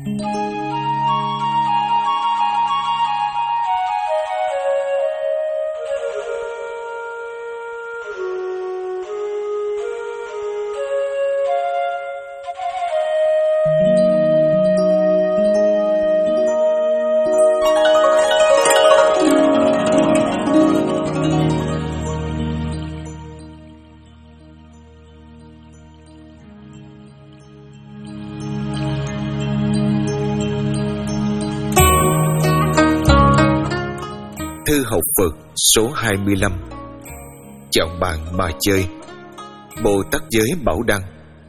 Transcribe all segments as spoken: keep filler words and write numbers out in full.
Thư học Phật số hai mươi lăm. Chọn bạn mà chơi. Bồ Tát Giới Bảo Đăng.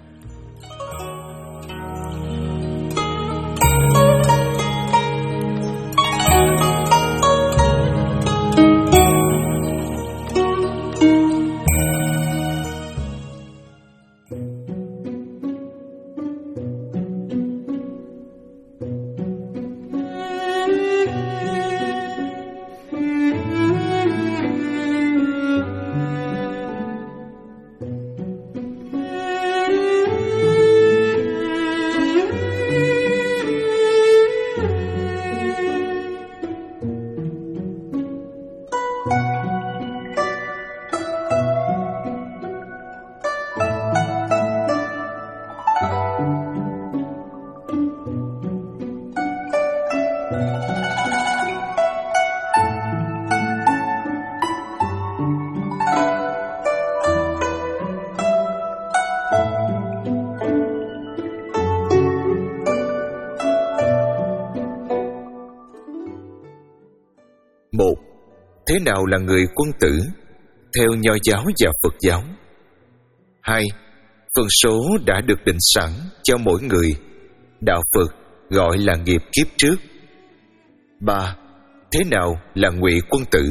Một. Thế nào là người quân tử theo Nho giáo và Phật giáo? Hai. Phần số đã được định sẵn cho mỗi người, đạo Phật gọi là nghiệp kiếp trước. Ba. Thế nào là ngụy quân tử?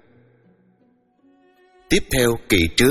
Tiếp theo kỵ trước.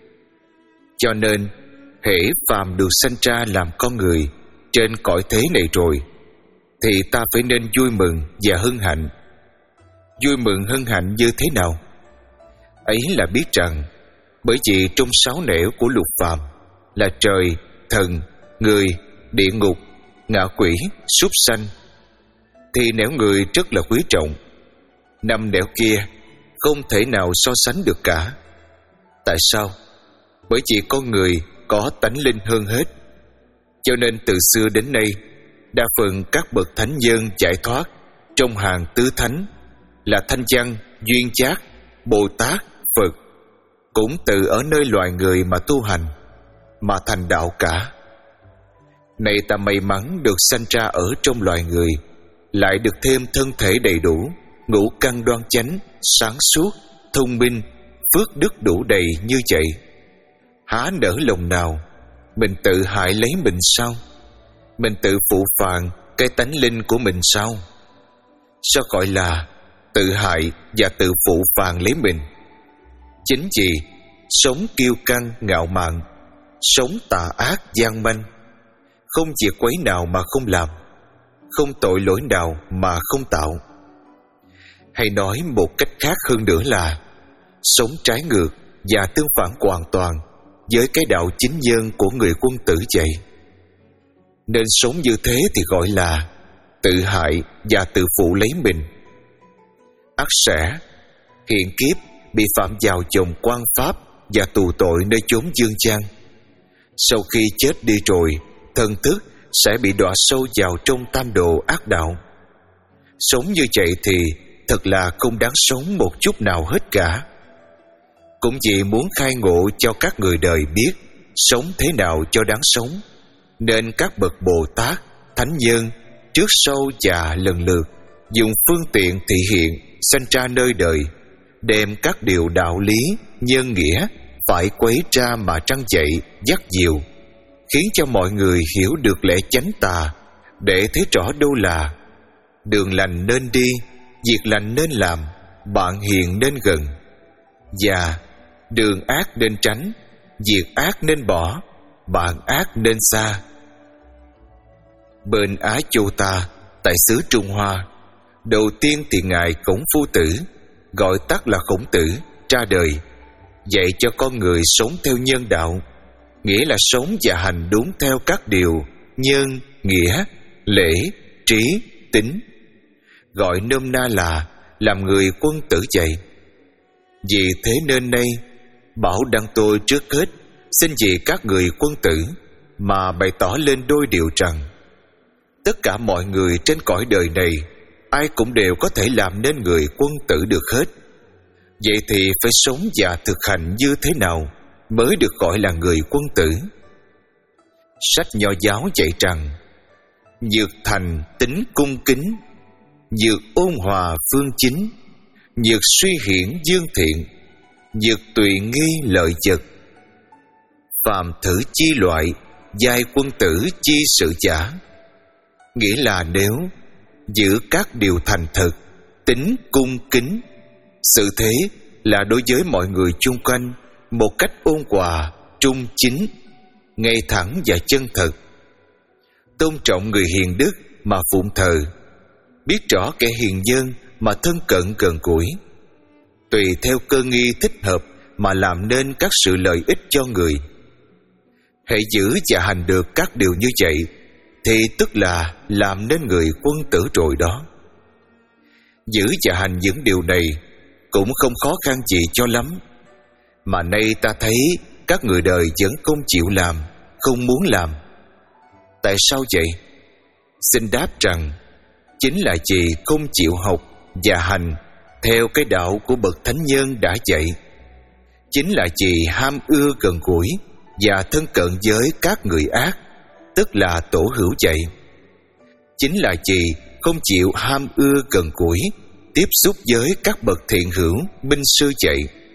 Cho nên, hễ phàm được sanh ra làm con người trên cõi thế này rồi, thì ta phải nên vui mừng và hân hạnh. Vui mừng hân hạnh như thế nào? Ấy là biết rằng, bởi vì trong sáu nẻo của lục phàm là trời, thần, người, địa ngục, ngạ quỷ, súc sanh, thì nẻo người rất là quý trọng. Năm nẻo kia không thể nào so sánh được cả. Tại sao? Bởi vì con người có tánh linh hơn hết. Cho nên từ xưa đến nay, đa phần các bậc thánh nhân giải thoát trong hàng tứ thánh là Thanh Văn, Duyên Giác, Bồ Tát, Phật, cũng từ ở nơi loài người mà tu hành, mà thành đạo cả. Này ta may mắn được sanh ra ở trong loài người, lại được thêm thân thể đầy đủ, ngũ căn đoan chánh, sáng suốt, thông minh, phước đức đủ đầy như vậy. Há nỡ lòng nào mình tự hại lấy mình sao? Mình tự phụ phàng cái tánh linh của mình sao? Sao gọi là tự hại và tự phụ phàng lấy mình? Chính vì sống kiêu căng ngạo mạn, sống tà ác gian manh, không việc quấy nào mà không làm, không tội lỗi nào mà không tạo. Hay nói một cách khác hơn nữa là sống trái ngược và tương phản hoàn toàn với cái đạo chính nhân của người quân tử vậy. Nên sống như thế thì gọi là tự hại và tự phụ lấy mình. Ắt sẽ hiện kiếp bị phạm vào chồng quan pháp và tù tội nơi chốn dương gian. Sau khi chết đi rồi, thân thức sẽ bị đọa sâu vào trong tam đồ ác đạo. Sống như vậy thì thật là không đáng sống một chút nào hết cả. Cũng vì muốn khai ngộ cho các người đời biết sống thế nào cho đáng sống, nên các bậc Bồ Tát, Thánh Nhân trước sau và lần lượt dùng phương tiện thị hiện sanh ra nơi đời, đem các điều đạo lý, nhân nghĩa phải quấy ra mà trăng dậy, dắt dìu, khiến cho mọi người hiểu được lẽ chánh tà, để thấy rõ đâu là đường lành nên đi, việc lành nên làm, bạn hiền nên gần, và đường ác nên tránh, việc ác nên bỏ, bạn ác nên xa. Bên Á Châu ta, tại xứ Trung Hoa, đầu tiên thì ngài Khổng Phu Tử, gọi tắt là Khổng Tử, ra đời, dạy cho con người sống theo nhân đạo, nghĩa là sống và hành đúng theo các điều nhân, nghĩa, lễ, trí, tín, gọi nôm na là làm người quân tử vậy. Vì thế nên nay bảo đăng tôi trước hết xin vì các người quân tử mà bày tỏ lên đôi điều rằng tất cả mọi người trên cõi đời này ai cũng đều có thể làm nên người quân tử được hết. Vậy thì phải sống và thực hành như thế nào mới được gọi là người quân tử? Sách Nho giáo dạy rằng nhược thành tính cung kính, nhược ôn hòa phương chính, nhược suy hiển dương thiện, nhược tùy nghi lợi vật. Phàm thử chi loại, giai quân tử chi sự giả. Nghĩa là nếu giữ các điều thành thực, tính cung kính, sự thế là đối với mọi người chung quanh một cách ôn hòa, trung chính, ngay thẳng và chân thật, tôn trọng người hiền đức mà phụng thờ, biết rõ kẻ hiền nhân mà thân cận gần gũi, tùy theo cơ nghi thích hợp mà làm nên các sự lợi ích cho người. Hãy giữ và hành được các điều như vậy thì tức là làm nên người quân tử rồi đó. Giữ và hành những điều này cũng không khó khăn gì cho lắm, mà nay ta thấy các người đời vẫn không chịu làm, không muốn làm. Tại sao vậy? Xin đáp rằng chính là vì không chịu học và hành theo cái đạo của bậc thánh nhân đã dạy. Chính là vì ham ưa gần gũi và thân cận với các người ác, tức là tổ hữu dạy. Chính là vì không chịu ham ưa gần gũi, tiếp xúc với các bậc thiện hữu, minh sư dạy.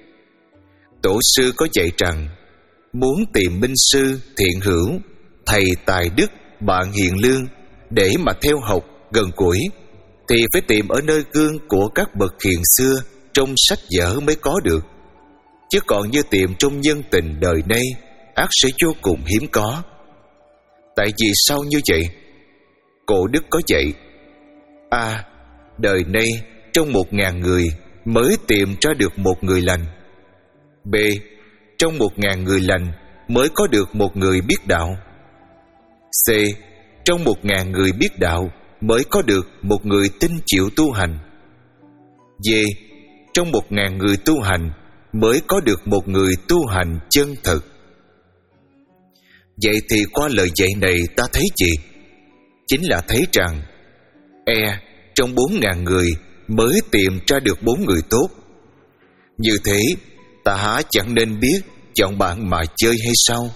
Tổ sư có dạy rằng muốn tìm minh sư, thiện hữu, thầy tài đức, bạn hiền lương để mà theo học gần gũi thì phải tìm ở nơi gương của các bậc hiền xưa trong sách vở mới có được. Chứ còn như tìm trong nhân tình đời nay ắt sẽ vô cùng hiếm có. Tại vì sao như vậy? Cổ đức có dạy: A. Đời nay trong một ngàn người mới tìm ra được một người lành. B. Trong một ngàn người lành mới có được một người biết đạo. C. Trong một ngàn người biết đạo mới có được một người tin chịu tu hành. D. Trong một ngàn người tu hành mới có được một người tu hành chân thật. Vậy thì qua lời dạy này ta thấy gì? Chính là thấy rằng E. Trong bốn ngàn người mới tìm ra được bốn người tốt. Như thế ta há chẳng nên biết chọn bạn mà chơi hay sao?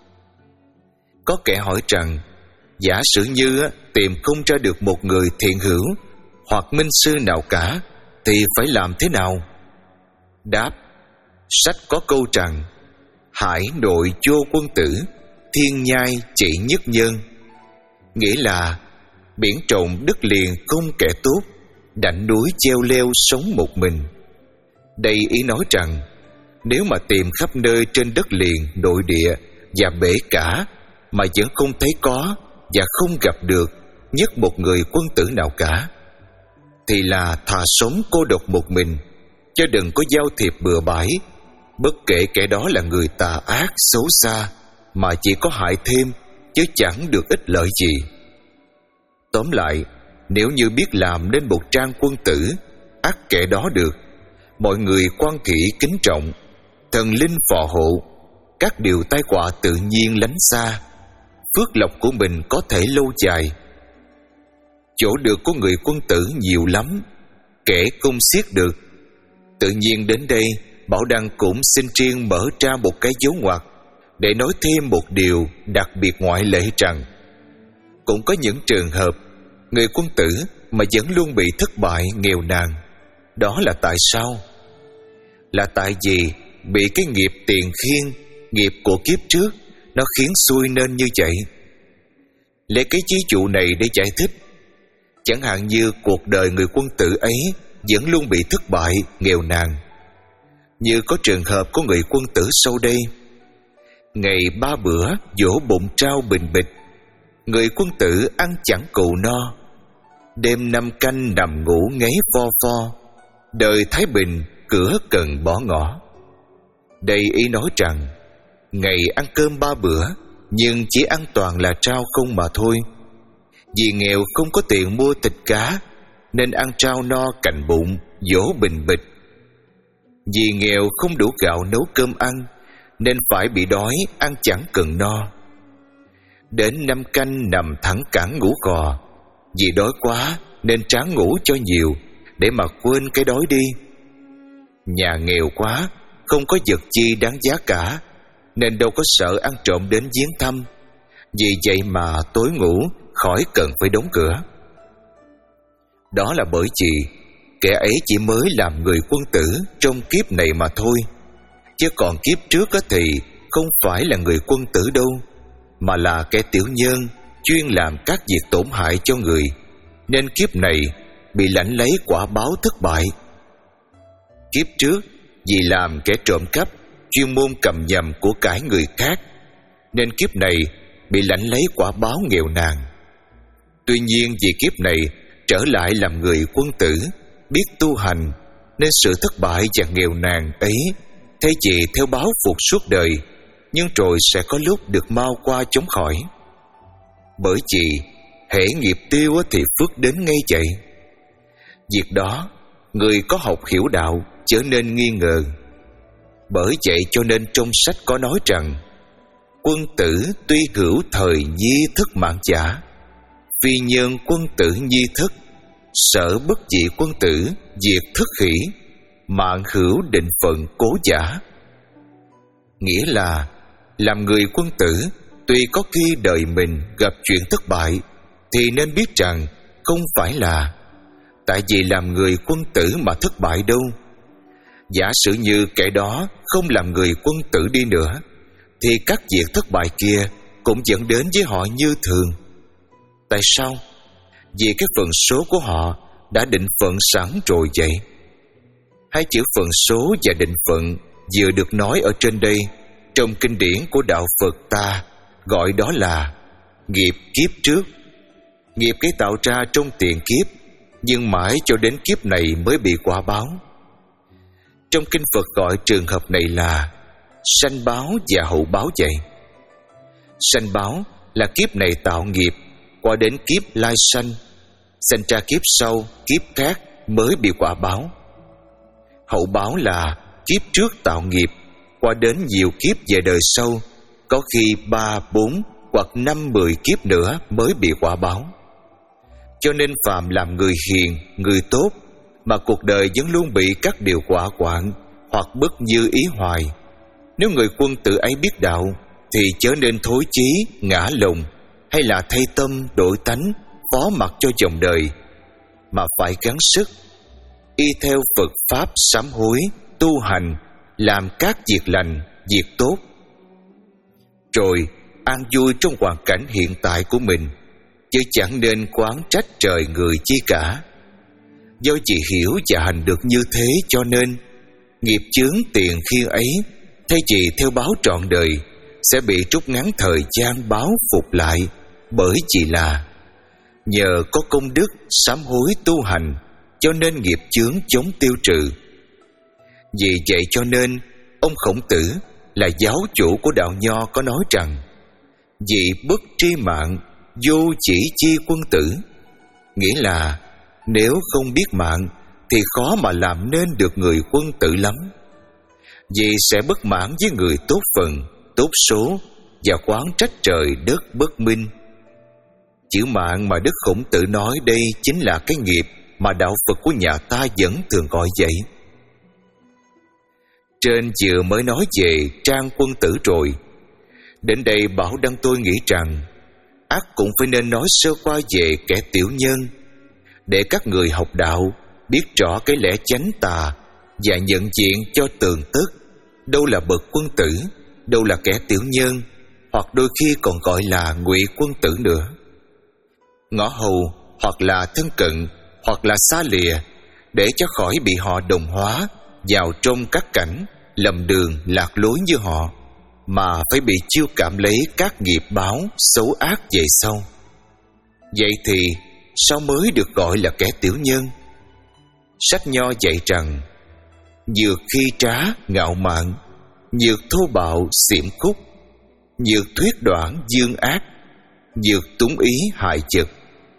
Có kẻ hỏi rằng giả sử như tìm không ra được một người thiện hữu hoặc minh sư nào cả thì phải làm thế nào? Đáp: sách có câu rằng hải nội vô quân tử, thiên nhai chỉ nhất nhân. Nghĩa là biển rộng đất liền không kẻ tốt, đảnh núi treo leo sống một mình. Đây ý nói rằng nếu mà tìm khắp nơi trên đất liền, nội địa và bể cả mà vẫn không thấy có và không gặp được nhất một người quân tử nào cả, thì là thà sống cô độc một mình, chứ đừng có giao thiệp bừa bãi, bất kể kẻ đó là người tà ác xấu xa, mà chỉ có hại thêm chứ chẳng được ích lợi gì. Tóm lại, nếu như biết làm nên một trang quân tử, ắt kẻ đó được mọi người quan kỵ kính trọng, thần linh phò hộ, các điều tai họa tự nhiên lánh xa, phước lộc của mình có thể lâu dài. Chỗ được của người quân tử nhiều lắm, kể không xiết được. Tự nhiên đến đây Bảo Đăng cũng xin riêng mở ra một cái dấu ngoặc để nói thêm một điều đặc biệt ngoại lệ rằng cũng có những trường hợp người quân tử mà vẫn luôn bị thất bại, nghèo nàn. Đó là tại sao? Là tại vì bị cái nghiệp tiền khiên, nghiệp của kiếp trước nó khiến xui nên như vậy. Lấy cái ví dụ này để giải thích. Chẳng hạn như cuộc đời người quân tử ấy vẫn luôn bị thất bại, nghèo nàn. Như có trường hợp của người quân tử sau đây. Ngày ba bữa dỗ bụng trao bình bịch, người quân tử ăn chẳng cụ no. Đêm năm canh nằm ngủ ngáy pho pho, đời thái bình cửa cần bỏ ngỏ. Đây ý nói rằng ngày ăn cơm ba bữa nhưng chỉ ăn toàn là trao không mà thôi. Vì nghèo không có tiền mua thịt cá, nên ăn trao no cạnh bụng, dỗ bình bịch. Vì nghèo không đủ gạo nấu cơm ăn, nên phải bị đói ăn chẳng cần no. Đến năm canh nằm thẳng cẳng ngủ gò, vì đói quá nên tráng ngủ cho nhiều, để mà quên cái đói đi. Nhà nghèo quá, không có vật chi đáng giá cả, nên đâu có sợ ăn trộm đến viếng thăm. Vì vậy mà tối ngủ khỏi cần phải đóng cửa. Đó là bởi vì kẻ ấy chỉ mới làm người quân tử trong kiếp này mà thôi, chứ còn kiếp trước thì không phải là người quân tử đâu, mà là kẻ tiểu nhân chuyên làm các việc tổn hại cho người, nên kiếp này bị lãnh lấy quả báo thất bại. Kiếp trước vì làm kẻ trộm cắp, chuyên môn cầm nhầm của cải người khác, nên kiếp này bị lãnh lấy quả báo nghèo nàn. Tuy nhiên vì kiếp này trở lại làm người quân tử, biết tu hành, nên sự thất bại và nghèo nàn ấy thay vì theo báo phục suốt đời, nhưng rồi sẽ có lúc được mau qua chống khỏi. Bởi vì hễ nghiệp tiêu thì phước đến ngay vậy. Việc đó người có học hiểu đạo trở nên nghi ngờ. Bởi vậy cho nên trong sách có nói rằng: quân tử tuy hữu thời nhi thức mạng giả, phi nhân quân tử nhi thức, sợ bất dị quân tử diệt thức khỉ, mạng hữu định phận cố giả. Nghĩa là làm người quân tử, tuy có khi đời mình gặp chuyện thất bại, thì nên biết rằng không phải là tại vì làm người quân tử mà thất bại đâu. Giả sử như kẻ đó không làm người quân tử đi nữa, thì các việc thất bại kia cũng dẫn đến với họ như thường. Tại sao? Vì cái phận số của họ đã định phận sẵn rồi vậy. Hai chữ phận số và định phận vừa được nói ở trên đây, trong kinh điển của đạo Phật ta gọi đó là nghiệp kiếp trước. Nghiệp cái tạo ra trong tiền kiếp, nhưng mãi cho đến kiếp này mới bị quả báo. Trong kinh Phật gọi trường hợp này là sanh báo và hậu báo vậy. Sanh báo là kiếp này tạo nghiệp, qua đến kiếp lai sanh, sanh ra kiếp sau, kiếp khác mới bị quả báo. Hậu báo là kiếp trước tạo nghiệp, qua đến nhiều kiếp về đời sau, có khi ba, bốn hoặc năm, mười kiếp nữa mới bị quả báo. Cho nên phàm làm người hiền, người tốt, mà cuộc đời vẫn luôn bị các điều quả quạng hoặc bất như ý hoài. Nếu người quân tử ấy biết đạo, thì chớ nên thối chí, ngã lòng, hay là thay tâm, đổi tánh, phó mặc cho dòng đời, mà phải gắng sức y theo Phật Pháp sám hối, tu hành, làm các việc lành, việc tốt, rồi an vui trong hoàn cảnh hiện tại của mình, chứ chẳng nên quán trách trời người chi cả. Do chị hiểu và hành được như thế, cho nên nghiệp chướng tiền khiên ấy, thay vì theo báo trọn đời, sẽ bị trút ngắn thời gian báo phục lại. Bởi chỉ là nhờ có công đức sám hối tu hành, cho nên nghiệp chướng chống tiêu trừ. Vì vậy cho nên ông Khổng Tử là giáo chủ của đạo Nho có nói rằng: dị bất tri mạng, vô chỉ chi quân tử. Nghĩa là nếu không biết mạng thì khó mà làm nên được người quân tử lắm. Vì sẽ bất mãn với người tốt phần, tốt số, và quán trách trời đất bất minh. Chữ mạng mà Đức Khổng Tử nói đây chính là cái nghiệp mà đạo Phật của nhà ta vẫn thường gọi vậy. Trên vừa mới nói về trang quân tử rồi, đến đây Bảo Đăng tôi nghĩ rằng ắt cũng phải nên nói sơ qua về kẻ tiểu nhân, để các người học đạo biết rõ cái lẽ chánh tà và nhận diện cho tường tất đâu là bậc quân tử, đâu là kẻ tiểu nhân, hoặc đôi khi còn gọi là ngụy quân tử nữa. Ngõ hầu hoặc là thân cận hoặc là xa lìa, để cho khỏi bị họ đồng hóa vào trong các cảnh lầm đường lạc lối như họ, mà phải bị chiêu cảm lấy các nghiệp báo xấu ác về sau. Vậy thì sao mới được gọi là kẻ tiểu nhân? Sách Nho dạy rằng: nhược khi trá ngạo mạn, nhược thô bạo xiểm khúc, nhược thuyết đoản dương ác, nhược túng ý hại chực,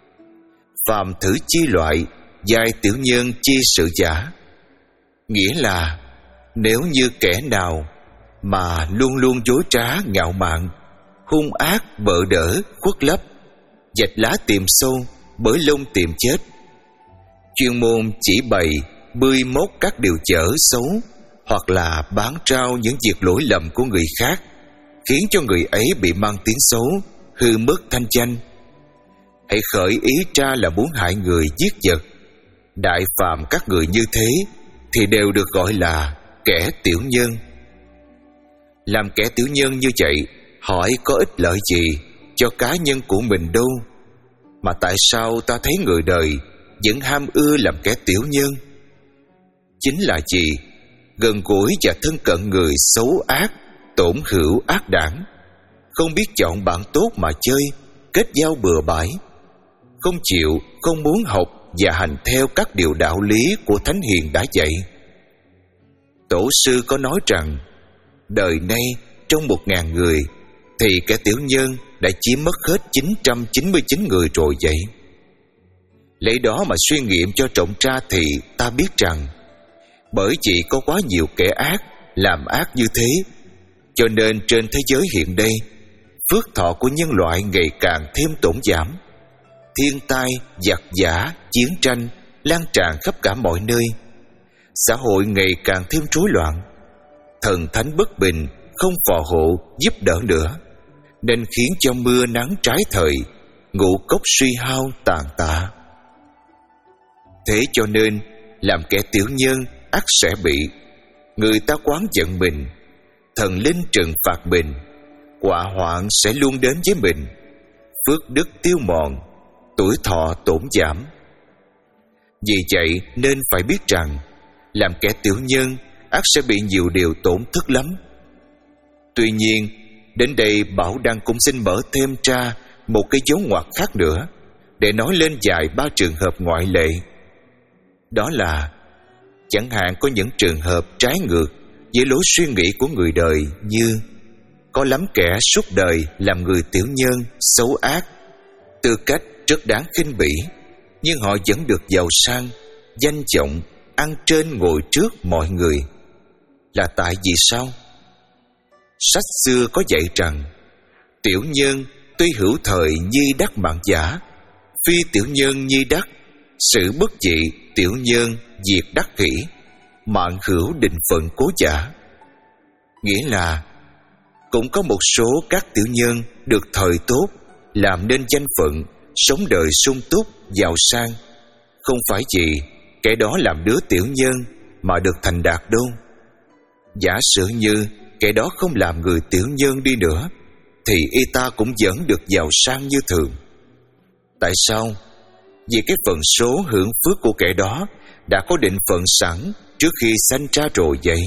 phàm thử chi loại, giai tiểu nhân chi sự giả. Nghĩa là nếu như kẻ nào mà luôn luôn dối trá ngạo mạn, hung ác bợ đỡ khuất lấp, vạch lá tìm sâu, bới lông tìm chết, chuyên môn chỉ bày bươi mốt các điều dở xấu, hoặc là bán trao những việc lỗi lầm của người khác, khiến cho người ấy bị mang tiếng xấu, hư mất thanh danh, hãy khởi ý ra là muốn hại người giết vật. Đại phàm các người như thế thì đều được gọi là kẻ tiểu nhân. Làm kẻ tiểu nhân như vậy, hỏi có ích lợi gì cho cá nhân của mình đâu, mà tại sao ta thấy người đời vẫn ham ưa làm kẻ tiểu nhân? Chính là gì? Gần gũi và thân cận người xấu ác, tổn hữu ác đảng, không biết chọn bạn tốt mà chơi, kết giao bừa bãi, không chịu, không muốn học và hành theo các điều đạo lý của Thánh Hiền đã dạy. Tổ sư có nói rằng đời nay trong một ngàn người thì kẻ tiểu nhân đã chiếm mất hết chín trăm chín mươi chín người rồi vậy. Lấy đó mà suy nghiệm cho trọng ra thì ta biết rằng bởi vì có quá nhiều kẻ ác làm ác như thế, cho nên trên thế giới hiện đây, phước thọ của nhân loại ngày càng thêm tổn giảm. Thiên tai, giặc giả, chiến tranh lan tràn khắp cả mọi nơi. Xã hội ngày càng thêm rối loạn. Thần thánh bất bình, không phò hộ giúp đỡ nữa, nên khiến cho mưa nắng trái thời, ngũ cốc suy hao tàn tạ. Thế cho nên làm kẻ tiểu nhân ắt sẽ bị người ta oán giận mình, thần linh trừng phạt mình, họa hoạn sẽ luôn đến với mình, phước đức tiêu mòn, tuổi thọ tổn giảm. Vì vậy nên phải biết rằng làm kẻ tiểu nhân ắt sẽ bị nhiều điều tổn thất lắm. Tuy nhiên, đến đây Bảo Đăng cũng xin mở thêm ra một cái dấu ngoặc khác nữa để nói lên vài ba trường hợp ngoại lệ. Đó là chẳng hạn có những trường hợp trái ngược với lối suy nghĩ của người đời, như có lắm kẻ suốt đời làm người tiểu nhân, xấu ác, tư cách rất đáng khinh bỉ, nhưng họ vẫn được giàu sang, danh vọng, ăn trên ngồi trước mọi người. Là tại vì sao? Sách xưa có dạy rằng tiểu nhân tuy hữu thời nhi đắc mạng giả, phi tiểu nhân nhi đắc, sự bất dị tiểu nhân diệt đắc kỷ, mạng hữu định phận cố giả. Nghĩa là cũng có một số các tiểu nhân được thời tốt, làm nên danh phận, sống đời sung túc, giàu sang, không phải vì kẻ đó làm đứa tiểu nhân mà được thành đạt đâu. Giả sử như kẻ đó không làm người tiểu nhân đi nữa, thì y ta cũng vẫn được giàu sang như thường. Tại sao? Vì cái phần số hưởng phước của kẻ đó đã có định phận sẵn trước khi sanh ra rồi vậy.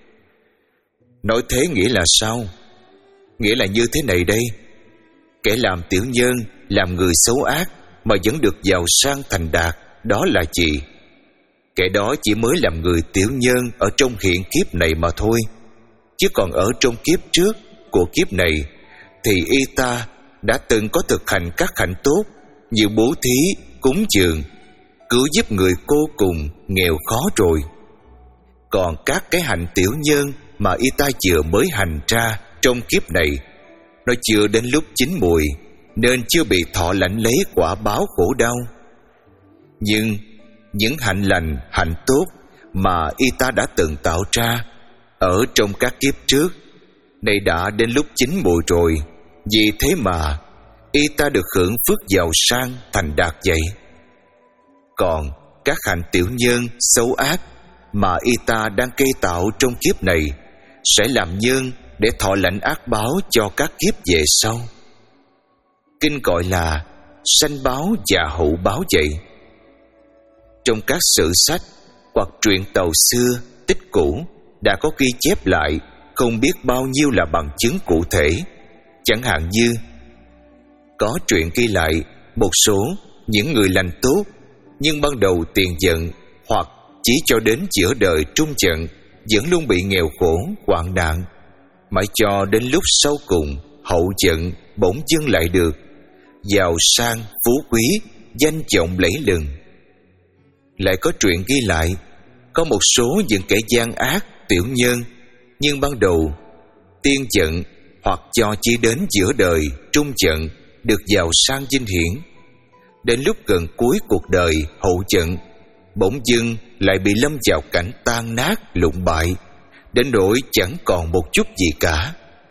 Nói thế nghĩa là sao? Nghĩa là như thế này đây: kẻ làm tiểu nhân, làm người xấu ác mà vẫn được giàu sang thành đạt, đó là gì? Kẻ đó chỉ mới làm người tiểu nhân ở trong hiện kiếp này mà thôi, chứ còn ở trong kiếp trước của kiếp này thì y ta đã từng có thực hành các hạnh tốt như bố thí, cúng dường, cứu giúp người cô cùng nghèo khó rồi. Còn các cái hạnh tiểu nhân mà y ta vừa mới hành ra trong kiếp này, nó chưa đến lúc chín mùi, nên chưa bị thọ lãnh lấy quả báo khổ đau. Nhưng những hạnh lành, hạnh tốt mà y ta đã từng tạo ra ở trong các kiếp trước, nay đã đến lúc chín mùi rồi, vì thế mà y ta được hưởng phước giàu sang thành đạt vậy. Còn các hạnh tiểu nhân, xấu ác mà y ta đang gây tạo trong kiếp này sẽ làm nhân để thọ lãnh ác báo cho các kiếp về sau. Kinh gọi là sanh báo và hậu báo vậy. Trong các sử sách hoặc truyện tàu xưa, tích cũ đã có ghi chép lại không biết bao nhiêu là bằng chứng cụ thể. Chẳng hạn như có truyện ghi lại một số những người lành tốt, nhưng ban đầu tiền giận hoặc chỉ cho đến giữa đời trung giận vẫn luôn bị nghèo khổ, hoạn nạn, mãi cho đến lúc sau cùng hậu giận bỗng dưng lại được giàu sang, phú quý, danh vọng lẫy lừng. Lại có truyện ghi lại, có một số những kẻ gian ác, tiểu nhân, nhưng ban đầu tiên giận hoặc cho chí đến giữa đời trung giận được giàu sang vinh hiển. Đến lúc gần cuối cuộc đời hậu giận, bỗng dưng lại bị lâm vào cảnh tan nát lụng bại, đến nỗi chẳng còn một chút gì cả.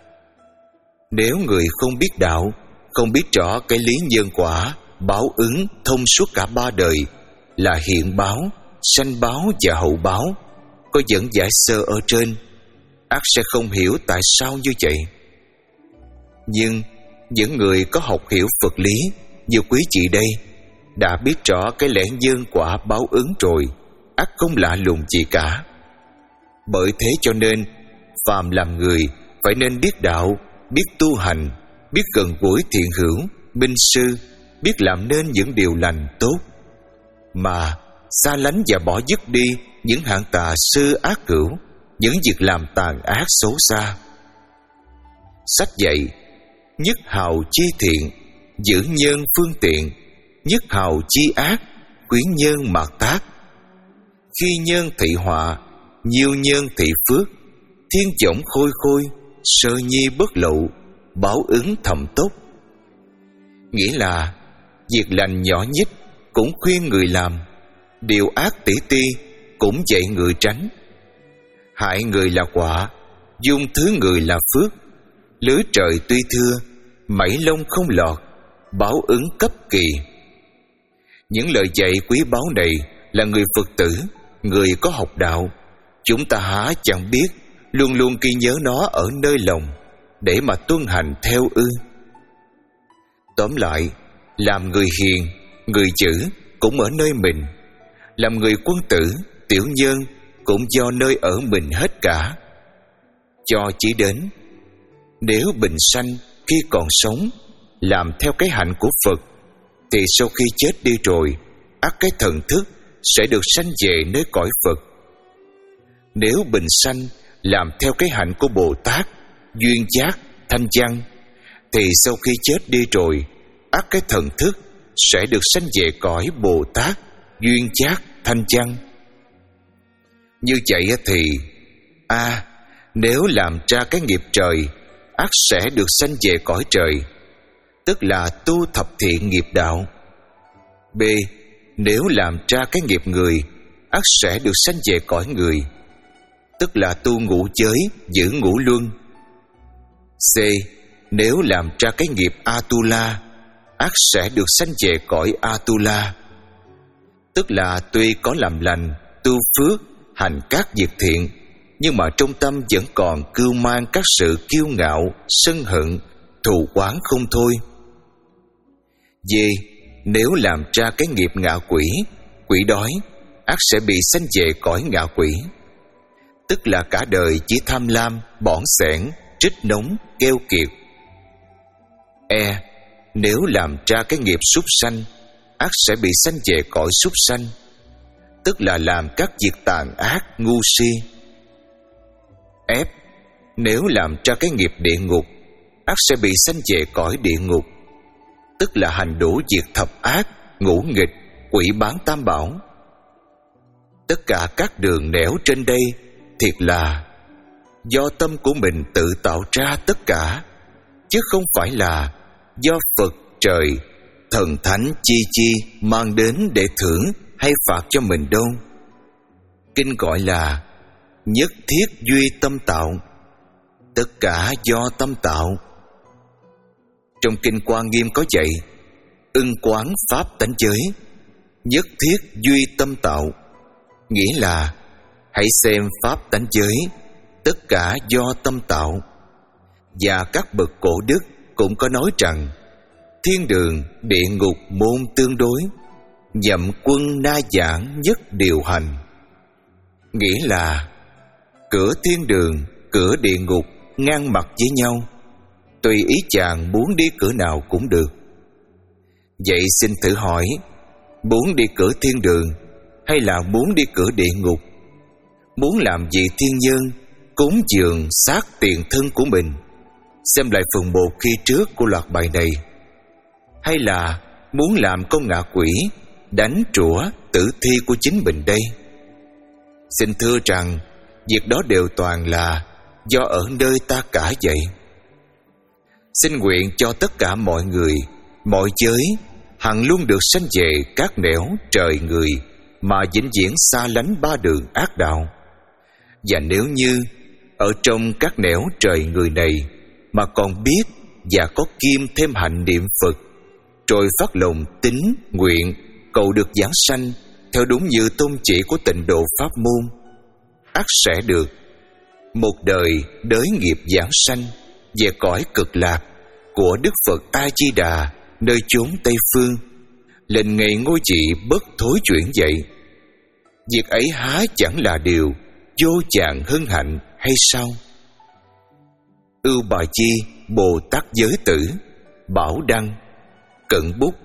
Nếu người không biết đạo, không biết rõ cái lý nhân quả, báo ứng thông suốt cả ba đời là hiện báo, sanh báo và hậu báo, có dẫn giải sơ ở trên, ắt sẽ không hiểu tại sao như vậy. Nhưng những người có học hiểu Phật lý như quý chị đây đã biết rõ cái lẽ nhân quả báo ứng rồi, ắt không lạ lùng gì cả. Bởi thế cho nên phàm làm người phải nên biết đạo, biết tu hành, biết gần gũi thiện hữu, minh sư, biết làm nên những điều lành tốt, mà xa lánh và bỏ dứt đi những hạng tà sư ác cửu, những việc làm tàn ác xấu xa. Sách dạy: nhất hào chi thiện, giữ nhân phương tiện; nhất hào chi ác, quyến nhân mạt tác. Khi nhân thị họa, nhiều nhân thị phước. Thiên võng khôi khôi, sơ nhi bất lậu, báo ứng thầm tốt. Nghĩa là việc lành nhỏ nhất cũng khuyên người làm, điều ác tỉ ti cũng dạy người tránh. Hại người là quả, dung thứ người là phước. Lưới trời tuy thưa, mảy lông không lọt, báo ứng cấp kỳ. Những lời dạy quý báu này là người Phật tử, người có học đạo, chúng ta há chẳng biết, luôn luôn ghi nhớ nó ở nơi lòng để mà tuân hành theo ư? Tóm lại, làm người hiền, người dữ cũng ở nơi mình. Làm người quân tử, tiểu nhân cũng do nơi ở mình hết cả. Cho chỉ đến, nếu bình sanh khi còn sống làm theo cái hạnh của Phật, thì sau khi chết đi rồi, ắt cái thần thức sẽ được sanh về nơi cõi Phật. Nếu bình sanh làm theo cái hạnh của Bồ Tát, duyên giác, thanh văn, thì sau khi chết đi rồi, ắt cái thần thức sẽ được sanh về cõi Bồ Tát, duyên giác, thanh văn. Như vậy thì A. À, nếu làm ra cái nghiệp trời, ắt sẽ được sanh về cõi trời, tức là tu thập thiện nghiệp đạo. B. Nếu làm ra cái nghiệp người, ắt sẽ được sanh về cõi người, tức là tu ngũ giới, giữ ngũ luân. C. Nếu làm ra cái nghiệp Atula, ắt sẽ được sanh về cõi Atula, tức là tuy có làm lành, tu phước, hành các việc thiện, nhưng mà trong tâm vẫn còn cưu mang các sự kiêu ngạo, sân hận, thù oán không thôi. D. Nếu làm ra cái nghiệp ngạ quỷ, quỷ đói, ắt sẽ bị sanh về cõi ngạ quỷ, tức là cả đời chỉ tham lam, bỏn xẻn, trích nóng, keo kiệt. E. Nếu làm ra cái nghiệp súc sanh, ắt sẽ bị sanh về cõi súc sanh, tức là làm các việc tàn ác, ngu si. F. Nếu làm ra cái nghiệp địa ngục, ắt sẽ bị sanh về cõi địa ngục, tức là hành đủ việc thập ác, ngũ nghịch, quỷ bán tam bảo. Tất cả các đường nẻo trên đây thiệt là do tâm của mình tự tạo ra tất cả, chứ không phải là do Phật, trời, thần thánh chi chi mang đến để thưởng hay phạt cho mình đâu. Kinh gọi là nhất thiết duy tâm tạo, tất cả do tâm tạo. Trong Kinh Quan Nghiêm có dạy: ưng quán pháp tánh giới, nhất thiết duy tâm tạo, nghĩa là hãy xem pháp tánh giới, tất cả do tâm tạo. Và các bậc cổ đức cũng có nói rằng thiên đường, địa ngục môn tương đối, nhậm quân na giảng nhất điều hành, nghĩa là cửa thiên đường, cửa địa ngục ngang mặt với nhau, tùy ý chàng muốn đi cửa nào cũng được. Vậy xin thử hỏi, muốn đi cửa thiên đường hay là muốn đi cửa địa ngục? Muốn làm gì thiên nhân, cúng dường xác tiền thân của mình? Xem lại phần một khi trước của loạt bài này. Hay là muốn làm con ngạ quỷ đánh trũa tử thi của chính mình đây? Xin thưa rằng việc đó đều toàn là do ở nơi ta cả vậy. Xin nguyện cho tất cả mọi người, mọi giới hằng luôn được sanh về các nẻo trời người mà vĩnh viễn xa lánh ba đường ác đạo. Và nếu như ở trong các nẻo trời người này mà còn biết và có kiêm thêm hạnh niệm Phật, rồi phát lòng tín nguyện cầu được giảng sanh theo đúng như tôn chỉ của Tịnh Độ Pháp môn, ắt sẽ được một đời đới nghiệp giảng sanh về cõi cực lạc của Đức Phật A Di Đà nơi chốn Tây Phương, lên ngày ngôi vị bất thối chuyển vậy. Việc ấy há chẳng là điều vô vàn hân hạnh hay sao? Ưu Bà Chi Bồ Tát Giới Tử, Bảo Đăng, Cận Bút.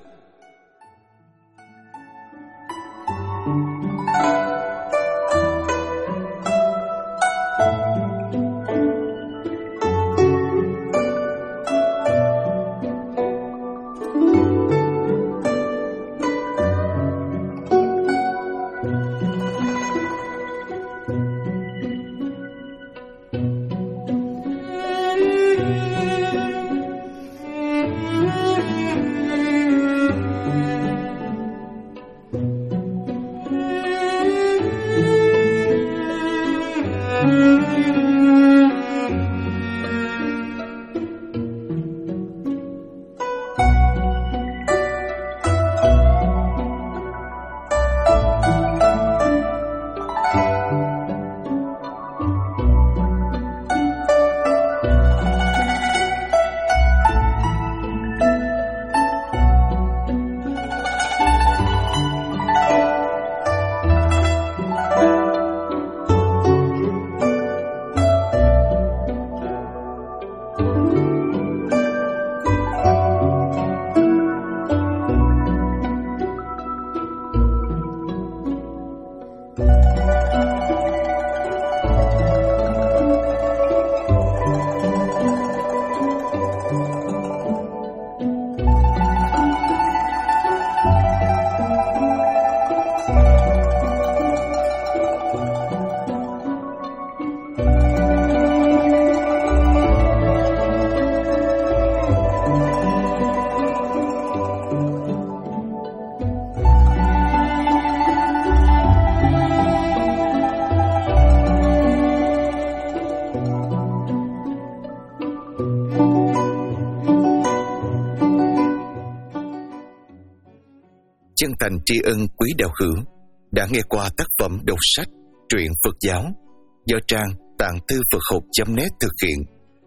Chân thành tri ân quý đạo hữu đã nghe qua tác phẩm đọc sách truyện Phật giáo do trang tạng thư Phật học chấm net thực hiện.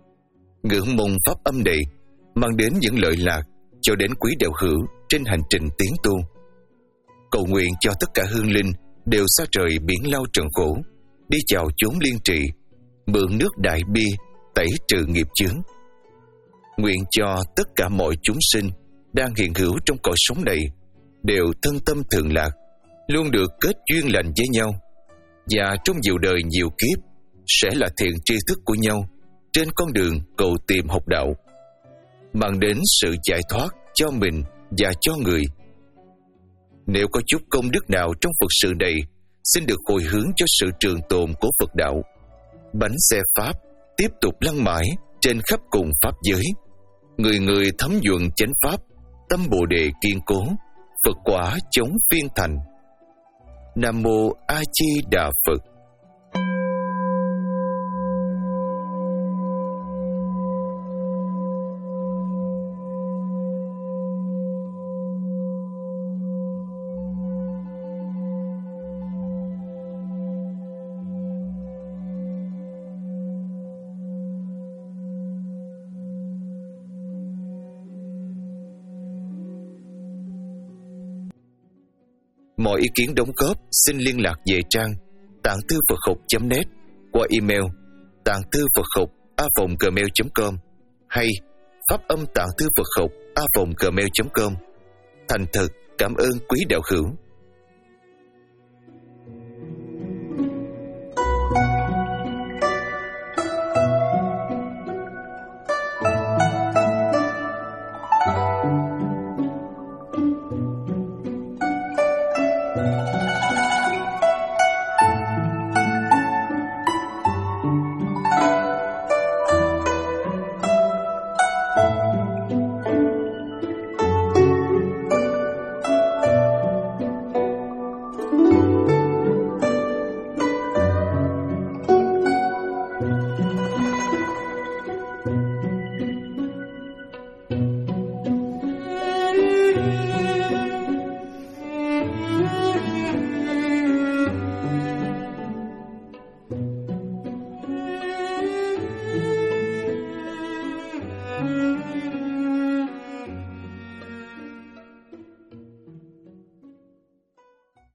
Ngưỡng mong pháp âm này mang đến những lợi lạc cho đến quý đạo hữu trên hành trình tiến tu. Cầu nguyện cho tất cả hương linh đều xa rời biển lao trần khổ, đi vào chốn liên trì, mượn nước đại bi tẩy trừ nghiệp chướng. Nguyện cho tất cả mọi chúng sinh đang hiện hữu trong cõi sống này đều thân tâm thường lạc, luôn được kết duyên lành với nhau, và trong nhiều đời nhiều kiếp sẽ là thiện tri thức của nhau trên con đường cầu tìm học đạo, mang đến sự giải thoát cho mình và cho người. Nếu có chút công đức nào trong Phật sự này, xin được hồi hướng cho sự trường tồn của Phật đạo. Bánh xe Pháp tiếp tục lăn mãi trên khắp cùng Pháp giới, người người thấm nhuận chánh Pháp, tâm Bồ Đề kiên cố, Phật quả chống phiên thành. Nam Mô A Di Đà Phật. Mọi ý kiến đóng góp xin liên lạc về trang tạng thư Phật học chấm net qua email tạng thư Phật học a vòng gmail chấm com hay pháp âm tạng thư Phật học a vòng gmail chấm com. Thành thật cảm ơn quý đạo hữu.